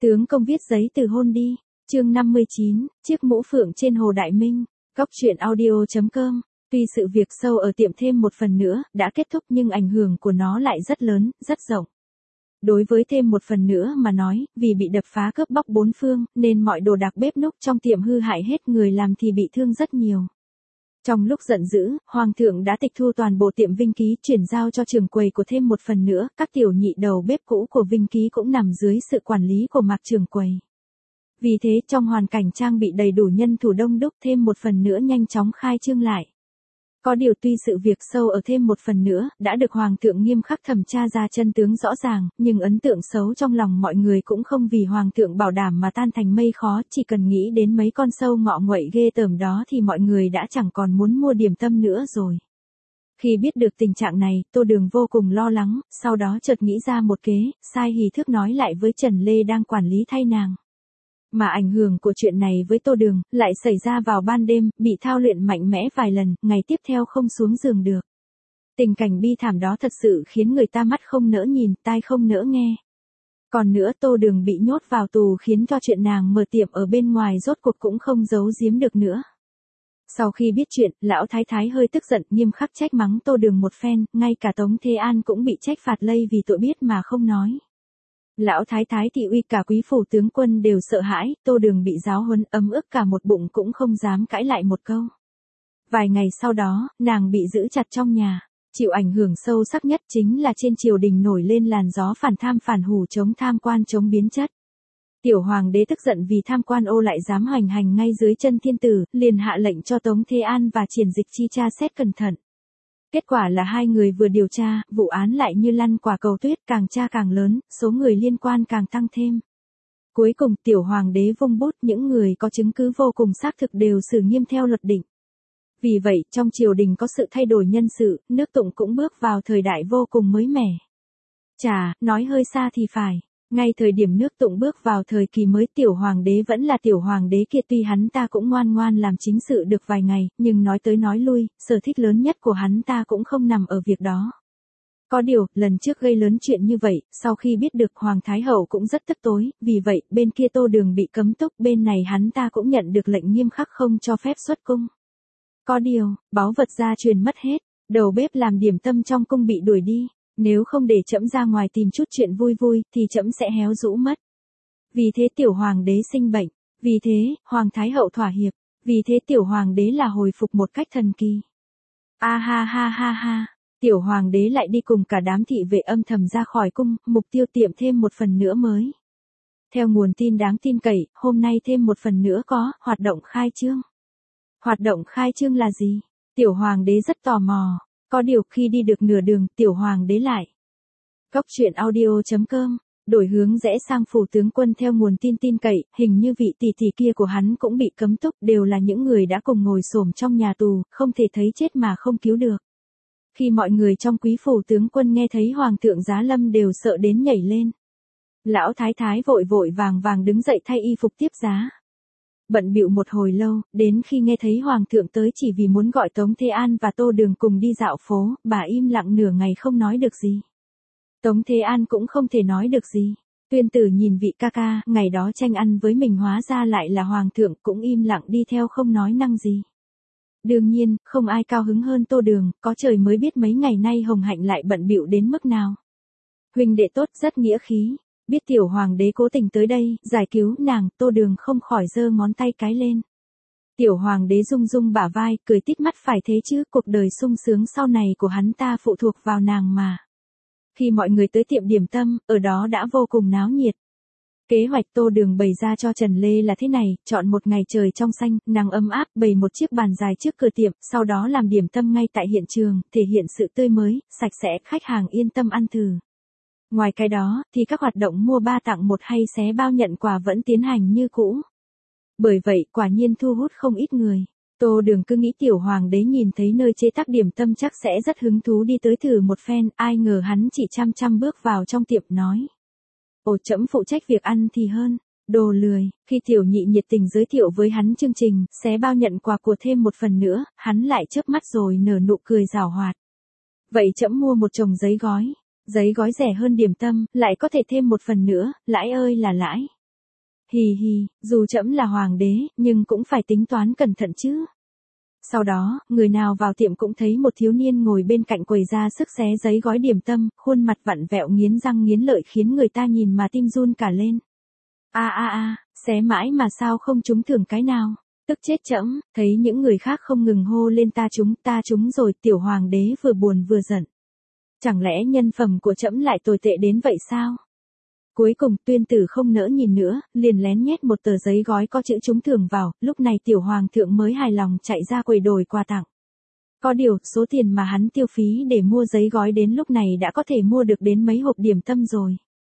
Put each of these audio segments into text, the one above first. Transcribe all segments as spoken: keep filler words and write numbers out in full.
Tướng công viết giấy từ hôn đi. Chương năm mươi chín, chiếc mũ phượng trên hồ Đại Minh. Góc truyện audio chấm com. Tuy sự việc sâu ở tiệm thêm một phần nữa đã kết thúc nhưng ảnh hưởng của nó lại rất lớn, rất rộng. Đối với thêm một phần nữa mà nói, vì bị đập phá cướp bóc bốn phương, nên mọi đồ đạc bếp núc trong tiệm hư hại hết, người làm thì bị thương rất nhiều. Trong lúc giận dữ, Hoàng thượng đã tịch thu toàn bộ tiệm Vinh Ký, chuyển giao cho trưởng quầy của thêm một phần nữa, các tiểu nhị đầu bếp cũ của Vinh Ký cũng nằm dưới sự quản lý của Mạc trưởng quầy. Vì thế trong hoàn cảnh trang bị đầy đủ nhân thủ đông đúc, thêm một phần nữa nhanh chóng khai trương lại. Có điều tuy sự việc sâu ở thêm một phần nữa đã được Hoàng thượng nghiêm khắc thẩm tra ra chân tướng rõ ràng, nhưng ấn tượng xấu trong lòng mọi người cũng không vì Hoàng thượng bảo đảm mà tan thành mây khó, chỉ cần nghĩ đến mấy con sâu ngọ nguậy ghê tởm đó thì mọi người đã chẳng còn muốn mua điểm tâm nữa rồi. Khi biết được tình trạng này, Tô Đường vô cùng lo lắng, sau đó chợt nghĩ ra một kế, sai hì thức nói lại với Trần Lê đang quản lý thay nàng. Mà ảnh hưởng của chuyện này với Tô Đường lại xảy ra vào ban đêm, bị thao luyện mạnh mẽ vài lần, ngày tiếp theo không xuống giường được. Tình cảnh bi thảm đó thật sự khiến người ta mắt không nỡ nhìn, tai không nỡ nghe. Còn nữa Tô Đường bị nhốt vào tù khiến cho chuyện nàng mở tiệm ở bên ngoài rốt cuộc cũng không giấu giếm được nữa. Sau khi biết chuyện, lão thái thái hơi tức giận, nghiêm khắc trách mắng Tô Đường một phen, ngay cả Tống Thế An cũng bị trách phạt lây vì tội biết mà không nói. Lão thái thái thị uy cả quý phủ tướng quân đều sợ hãi, Tô Đường bị giáo huấn ấm ức cả một bụng cũng không dám cãi lại một câu. Vài ngày sau đó, nàng bị giữ chặt trong nhà. Chịu ảnh hưởng sâu sắc nhất chính là trên triều đình nổi lên làn gió phản tham phản hủ, chống tham quan chống biến chất. Tiểu hoàng đế tức giận vì tham quan ô lại dám hoành hành ngay dưới chân thiên tử, liền hạ lệnh cho Tống Thế An và Triển Dịch Chi tra xét cẩn thận. Kết quả là hai người vừa điều tra, vụ án lại như lăn quả cầu tuyết, càng tra càng lớn, số người liên quan càng tăng thêm. Cuối cùng tiểu hoàng đế vung bút, những người có chứng cứ vô cùng xác thực đều xử nghiêm theo luật định. Vì vậy, trong triều đình có sự thay đổi nhân sự, nước Tụng cũng bước vào thời đại vô cùng mới mẻ. Chà, nói hơi xa thì phải. Ngay thời điểm nước Tụng bước vào thời kỳ mới, tiểu hoàng đế vẫn là tiểu hoàng đế kia, tuy hắn ta cũng ngoan ngoan làm chính sự được vài ngày, nhưng nói tới nói lui, sở thích lớn nhất của hắn ta cũng không nằm ở việc đó. Có điều, lần trước gây lớn chuyện như vậy, sau khi biết được Hoàng Thái Hậu cũng rất tức tối, vì vậy, bên kia Tô Đường bị cấm túc, bên này hắn ta cũng nhận được lệnh nghiêm khắc không cho phép xuất cung. Có điều, báu vật gia truyền mất hết, đầu bếp làm điểm tâm trong cung bị đuổi đi. Nếu không để trẫm ra ngoài tìm chút chuyện vui vui, thì trẫm sẽ héo rũ mất. Vì thế tiểu hoàng đế sinh bệnh. Vì thế, Hoàng Thái Hậu thỏa hiệp. Vì thế tiểu hoàng đế là hồi phục một cách thần kỳ. A ha ha ha ha. Tiểu hoàng đế lại đi cùng cả đám thị vệ âm thầm ra khỏi cung, mục tiêu tiệm thêm một phần nữa mới. Theo nguồn tin đáng tin cậy, hôm nay thêm một phần nữa có hoạt động khai trương. Hoạt động khai trương là gì? Tiểu hoàng đế rất tò mò. Có điều khi đi được nửa đường, tiểu hoàng đế lại. Góc truyện audio chấm com, đổi hướng rẽ sang phủ tướng quân. Theo nguồn tin tin cậy, hình như vị tỷ tỷ kia của hắn cũng bị cấm túc, đều là những người đã cùng ngồi xổm trong nhà tù, không thể thấy chết mà không cứu được. Khi mọi người trong quý phủ tướng quân nghe thấy Hoàng thượng giá lâm đều sợ đến nhảy lên. Lão thái thái vội vội vàng vàng đứng dậy thay y phục tiếp giá. Bận bịu một hồi lâu, đến khi nghe thấy Hoàng thượng tới chỉ vì muốn gọi Tống Thế An và Tô Đường cùng đi dạo phố, bà im lặng nửa ngày không nói được gì. Tống Thế An cũng không thể nói được gì. Tuyên Tử nhìn vị ca ca, ngày đó tranh ăn với mình hóa ra lại là Hoàng thượng, cũng im lặng đi theo không nói năng gì. Đương nhiên, không ai cao hứng hơn Tô Đường, có trời mới biết mấy ngày nay Hồng Hạnh lại bận bịu đến mức nào. Huynh đệ tốt, rất nghĩa khí. Biết tiểu hoàng đế cố tình tới đây, giải cứu nàng, Tô Đường không khỏi giơ ngón tay cái lên. Tiểu hoàng đế rung rung bả vai, cười tít mắt, phải thế chứ, cuộc đời sung sướng sau này của hắn ta phụ thuộc vào nàng mà. Khi mọi người tới tiệm điểm tâm, ở đó đã vô cùng náo nhiệt. Kế hoạch Tô Đường bày ra cho Trần Lê là thế này, chọn một ngày trời trong xanh, nắng ấm áp, bày một chiếc bàn dài trước cửa tiệm, sau đó làm điểm tâm ngay tại hiện trường, thể hiện sự tươi mới, sạch sẽ, khách hàng yên tâm ăn thử. Ngoài cái đó, thì các hoạt động mua ba tặng một hay xé bao nhận quà vẫn tiến hành như cũ. Bởi vậy, quả nhiên thu hút không ít người. Tô Đường cứ nghĩ tiểu hoàng đế nhìn thấy nơi chế tác điểm tâm chắc sẽ rất hứng thú đi tới thử một phen, ai ngờ hắn chỉ chăm chăm bước vào trong tiệm nói. Ồ, trẫm phụ trách việc ăn thì hơn, đồ lười. Khi tiểu nhị nhiệt tình giới thiệu với hắn chương trình, xé bao nhận quà của thêm một phần nữa, hắn lại chớp mắt rồi nở nụ cười giảo hoạt. Vậy trẫm mua một chồng giấy gói. Giấy gói rẻ hơn điểm tâm, lại có thể thêm một phần nữa, lãi ơi là lãi. Hì hì, dù trẫm là hoàng đế, nhưng cũng phải tính toán cẩn thận chứ. Sau đó, người nào vào tiệm cũng thấy một thiếu niên ngồi bên cạnh quầy ra sức xé giấy gói điểm tâm, khuôn mặt vặn vẹo nghiến răng nghiến lợi khiến người ta nhìn mà tim run cả lên. A a a, xé mãi mà sao không trúng thưởng cái nào? Tức chết trẫm, thấy những người khác không ngừng hô lên ta trúng, ta trúng rồi, tiểu hoàng đế vừa buồn vừa giận. Chẳng lẽ nhân phẩm của trẫm lại tồi tệ đến vậy sao? Cuối cùng Tuyên Tử không nỡ nhìn nữa, liền lén nhét một tờ giấy gói có chữ trúng thưởng vào, lúc này tiểu hoàng thượng mới hài lòng chạy ra quầy đổi quà tặng. Có điều, số tiền mà hắn tiêu phí để mua giấy gói đến lúc này đã có thể mua được đến mấy hộp điểm tâm rồi.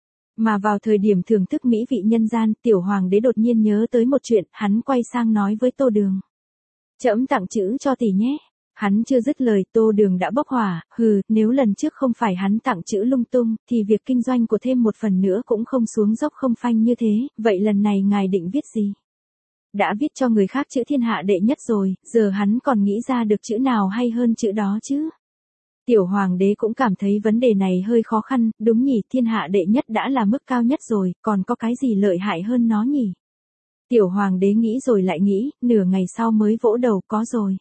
Mà vào thời điểm thưởng thức mỹ vị nhân gian, tiểu hoàng đế đột nhiên nhớ tới một chuyện, hắn quay sang nói với Tô Đường. Trẫm tặng chữ cho tỷ nhé. Hắn chưa dứt lời, Tô Đường đã bốc hỏa, hừ, nếu lần trước không phải hắn tặng chữ lung tung, thì việc kinh doanh của thêm một phần nữa cũng không xuống dốc không phanh như thế, vậy lần này ngài định viết gì? Đã viết cho người khác chữ thiên hạ đệ nhất rồi, giờ hắn còn nghĩ ra được chữ nào hay hơn chữ đó chứ? Tiểu hoàng đế cũng cảm thấy vấn đề này hơi khó khăn, đúng nhỉ, thiên hạ đệ nhất đã là mức cao nhất rồi, còn có cái gì lợi hại hơn nó nhỉ? Tiểu hoàng đế nghĩ rồi lại nghĩ, nửa ngày sau mới vỗ đầu, có rồi.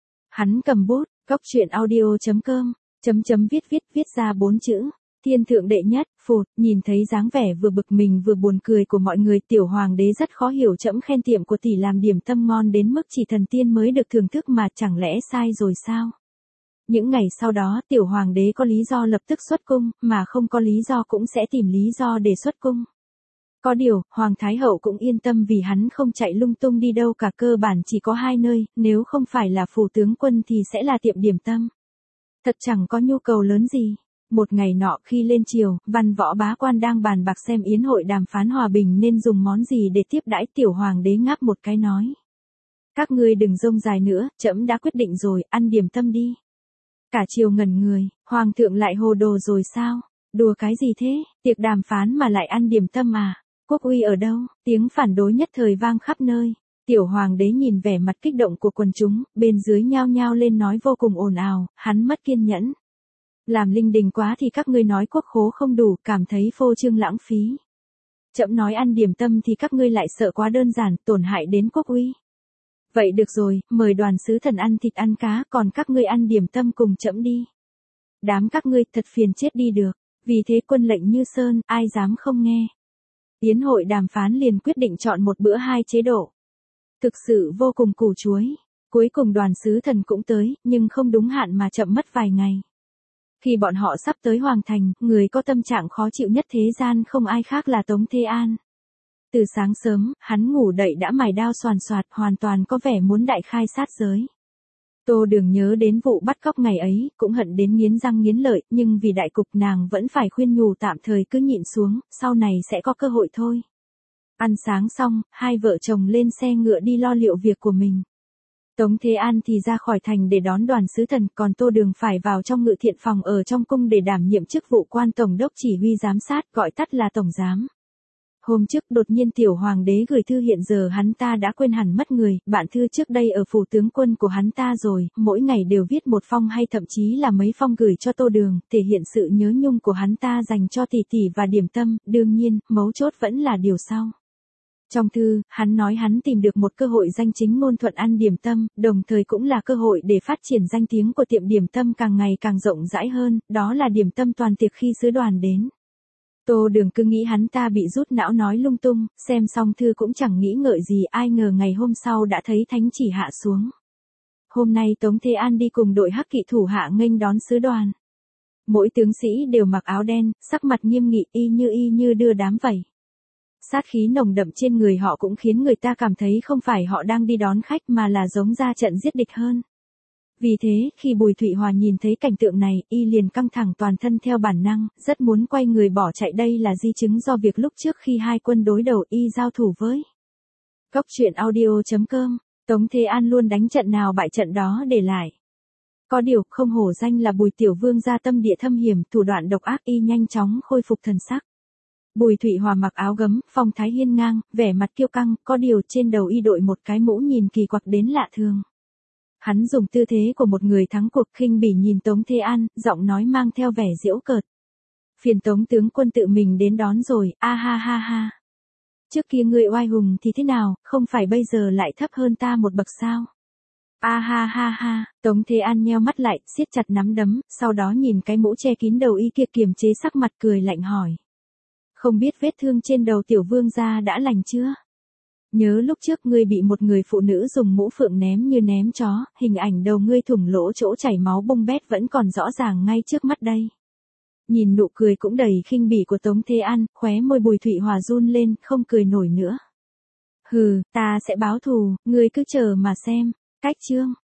Hắn cầm bút, góc truyện audio chấm com, chấm chấm viết viết viết ra bốn chữ, thiên thượng đệ nhất, phụt, nhìn thấy dáng vẻ vừa bực mình vừa buồn cười của mọi người, tiểu hoàng đế rất khó hiểu trẫm khen tiệm của tỷ làm điểm tâm ngon đến mức chỉ thần tiên mới được thưởng thức mà chẳng lẽ sai rồi sao? Những ngày sau đó tiểu hoàng đế có lý do lập tức xuất cung, mà không có lý do cũng sẽ tìm lý do để xuất cung. Có điều, Hoàng Thái Hậu cũng yên tâm vì hắn không chạy lung tung đi đâu cả, cơ bản chỉ có hai nơi, nếu không phải là phủ tướng quân thì sẽ là tiệm điểm tâm. Thật chẳng có nhu cầu lớn gì. Một ngày nọ khi lên triều, văn võ bá quan đang bàn bạc xem yến hội đàm phán hòa bình nên dùng món gì để tiếp đãi, tiểu hoàng đế ngáp một cái nói. Các ngươi đừng rông dài nữa, trẫm đã quyết định rồi, ăn điểm tâm đi. Cả triều ngẩn người, hoàng thượng lại hồ đồ rồi sao? Đùa cái gì thế, tiệc đàm phán mà lại ăn điểm tâm à? Quốc uy ở đâu? Tiếng phản đối nhất thời vang khắp nơi. Tiểu hoàng đế nhìn vẻ mặt kích động của quần chúng, bên dưới nhao nhao lên nói vô cùng ồn ào, hắn mất kiên nhẫn. Làm linh đình quá thì các ngươi nói quốc khố không đủ, cảm thấy phô trương lãng phí. Trẫm nói ăn điểm tâm thì các ngươi lại sợ quá đơn giản, tổn hại đến quốc uy. Vậy được rồi, mời đoàn sứ thần ăn thịt ăn cá, còn các ngươi ăn điểm tâm cùng trẫm đi. Đám các ngươi thật phiền chết đi được, vì thế quân lệnh như sơn, ai dám không nghe. Yến hội đàm phán liền quyết định chọn một bữa hai chế độ. Thực sự vô cùng củ chuối. Cuối cùng đoàn sứ thần cũng tới, nhưng không đúng hạn mà chậm mất vài ngày. Khi bọn họ sắp tới Hoàng Thành, người có tâm trạng khó chịu nhất thế gian không ai khác là Tống Thế An. Từ sáng sớm, hắn ngủ dậy đã mài đao xoàn xoạt, hoàn toàn có vẻ muốn đại khai sát giới. Tô Đường nhớ đến vụ bắt cóc ngày ấy, cũng hận đến nghiến răng nghiến lợi, nhưng vì đại cục nàng vẫn phải khuyên nhủ tạm thời cứ nhịn xuống, sau này sẽ có cơ hội thôi. Ăn sáng xong, hai vợ chồng lên xe ngựa đi lo liệu việc của mình. Tống Thế An thì ra khỏi thành để đón đoàn sứ thần, còn Tô Đường phải vào trong ngự thiện phòng ở trong cung để đảm nhiệm chức vụ quan tổng đốc chỉ huy giám sát, gọi tắt là tổng giám. Hôm trước đột nhiên tiểu hoàng đế gửi thư, hiện giờ hắn ta đã quên hẳn mất người, bạn thư trước đây ở phủ tướng quân của hắn ta rồi, mỗi ngày đều viết một phong hay thậm chí là mấy phong gửi cho Tô Đường, thể hiện sự nhớ nhung của hắn ta dành cho tỷ tỷ và điểm tâm, đương nhiên, mấu chốt vẫn là điều sau. Trong thư, hắn nói hắn tìm được một cơ hội danh chính ngôn thuận ăn điểm tâm, đồng thời cũng là cơ hội để phát triển danh tiếng của tiệm điểm tâm càng ngày càng rộng rãi hơn, đó là điểm tâm toàn tiệc khi sứ đoàn đến. Tô Đường cứ nghĩ hắn ta bị rút não nói lung tung, xem xong thư cũng chẳng nghĩ ngợi gì, ai ngờ ngày hôm sau đã thấy thánh chỉ hạ xuống. Hôm nay Tống Thế An đi cùng đội hắc kỵ thủ hạ nghênh đón sứ đoàn. Mỗi tướng sĩ đều mặc áo đen, sắc mặt nghiêm nghị, y như y như đưa đám vậy. Sát khí nồng đậm trên người họ cũng khiến người ta cảm thấy không phải họ đang đi đón khách mà là giống ra trận giết địch hơn. Vì thế, khi Bùi Thụy Hòa nhìn thấy cảnh tượng này, y liền căng thẳng toàn thân theo bản năng, rất muốn quay người bỏ chạy, đây là di chứng do việc lúc trước khi hai quân đối đầu y giao thủ với. Góc truyện audio chấm com, Tống Thế An luôn đánh trận nào bại trận đó để lại. Có điều, không hổ danh là Bùi Tiểu Vương gia tâm địa thâm hiểm, thủ đoạn độc ác, y nhanh chóng khôi phục thần sắc. Bùi Thụy Hòa mặc áo gấm, phong thái hiên ngang, vẻ mặt kiêu căng, có điều trên đầu y đội một cái mũ nhìn kỳ quặc đến lạ thường. Hắn dùng tư thế của một người thắng cuộc, khinh bỉ nhìn Tống Thế An, giọng nói mang theo vẻ giễu cợt. Phiền Tống tướng quân tự mình đến đón rồi, a ha ha ha. trước kia ngươi oai hùng thì thế nào, không phải bây giờ lại thấp hơn ta một bậc sao? A ha ha ha, Tống Thế An nheo mắt lại, siết chặt nắm đấm, sau đó nhìn cái mũ che kín đầu y kia kiềm chế sắc mặt cười lạnh hỏi. Không biết vết thương trên đầu tiểu vương gia đã lành chưa? Nhớ lúc trước ngươi bị một người phụ nữ dùng mũ phượng ném như ném chó, hình ảnh đầu ngươi thủng lỗ chỗ chảy máu bung bét vẫn còn rõ ràng ngay trước mắt đây. Nhìn nụ cười cũng đầy khinh bỉ của Tống Thế An, khóe môi Bùi Thụy Hòa run lên, không cười nổi nữa. Hừ, ta sẽ báo thù, ngươi cứ chờ mà xem. Cách chương